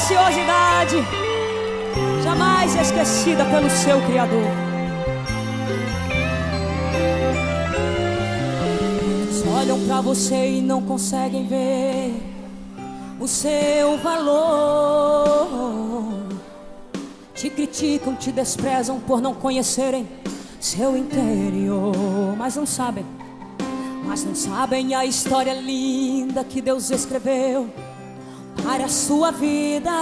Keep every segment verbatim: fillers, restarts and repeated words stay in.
preciosidade jamais esquecida pelo seu Criador. Muitos olham pra você e não conseguem ver o seu valor. Te criticam, te desprezam por não conhecerem seu interior. Mas não sabem, mas não sabem a história linda que Deus escreveu para a sua vida.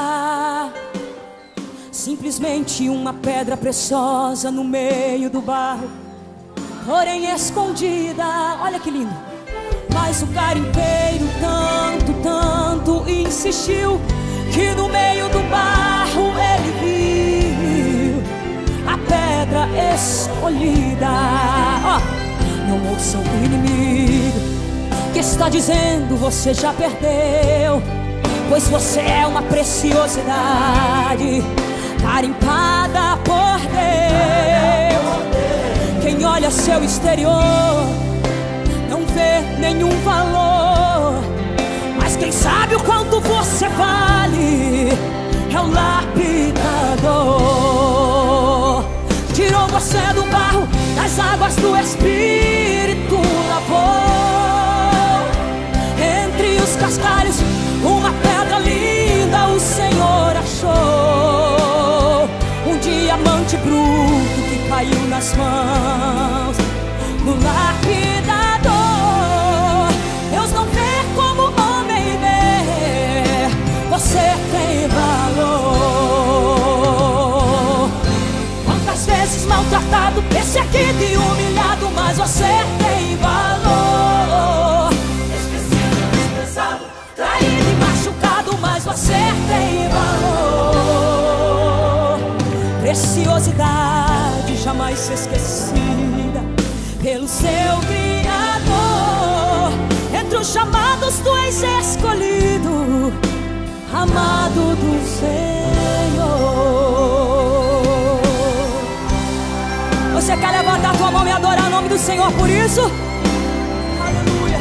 Simplesmente uma pedra preciosa no meio do barro, porém escondida. Olha que lindo. Mas o garimpeiro tanto, tanto insistiu, que no meio do barro ele viu a pedra escolhida. Oh, não ouça o inimigo que está dizendo você já perdeu, pois você é uma preciosidade garimpada por Deus. Quem olha seu exterior não vê nenhum valor, mas quem sabe o quanto você vale é o lapidador. Tirou você do barro, das águas do Espírito lavou. Entre os cascalhos uma pedra linda o Senhor achou. Um diamante bruto que caiu nas mãos do lapidador. Deus não vê como o homem vê, você tem valor. Quantas vezes maltratado, perseguido e humilhado, mas você tem valor. Esquecido, desprezado, traído e machucado, mas você tem valor. Preciosidade jamais esquecida pelo seu Criador. Entre os chamados tu és escolhido, amado do Senhor. Você quer levantar a tua mão e adorar o nome do Senhor por isso? Aleluia.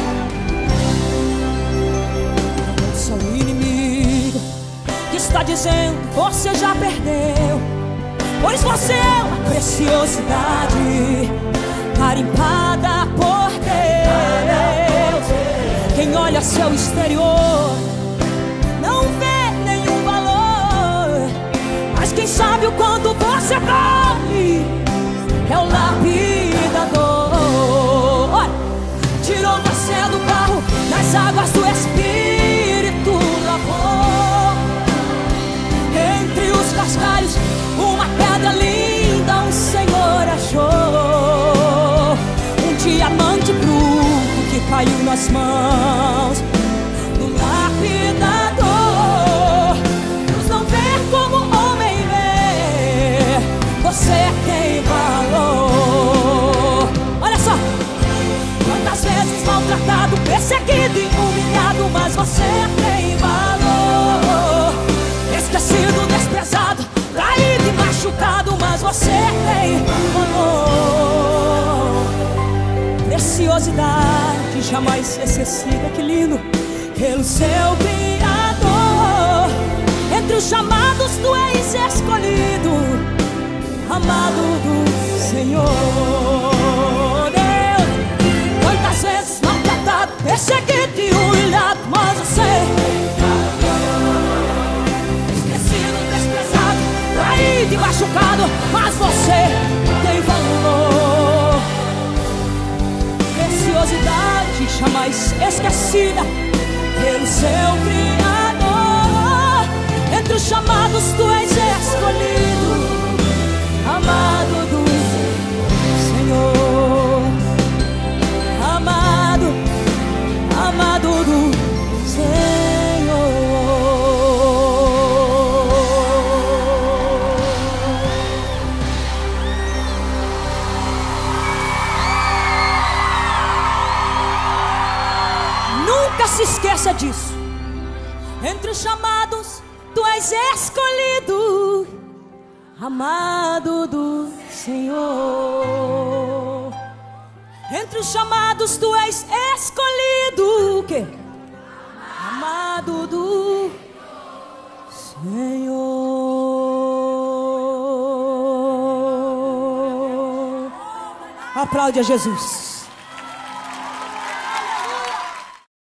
Sou o inimigo que está dizendo você já perdeu, pois você é uma preciosidade garimpada por Deus. Quem olha seu exterior não vê nenhum valor, mas quem sabe o quanto você vale é o lapidador. Olha, tirou você do barro, nas águas do Espírito lavou. Entre os cascalhos uma pedra linda o Senhor achou. Um diamante bruto que caiu nas mãos do lapidador. Deus não vê como o homem vê, você tem valor. Olha só, quantas vezes maltratado, perseguido e humilhado, mas você tem valor. Esquecido, desprezado, traído e machucado, mas você tem valor. Preciosidade jamais esquecida, que lindo, pelo seu Criador. Entre os chamados tu és escolhido, amado do Senhor. Deus, quantas vezes maltratado, perseguido e humilhado, mas você esquecido, desprezado, traído e machucado, mas você tem valor. Preciosidade jamais esquecida pelo seu Criador. Entre os chamados tu és escolhido, amado do Senhor. Amado, amado do Senhor. Nunca se esqueça disso. Entre os chamados tu és escolhido, amado do Senhor. Entre os chamados tu és escolhido, o quê? Amado do Senhor. Aplaude a Jesus.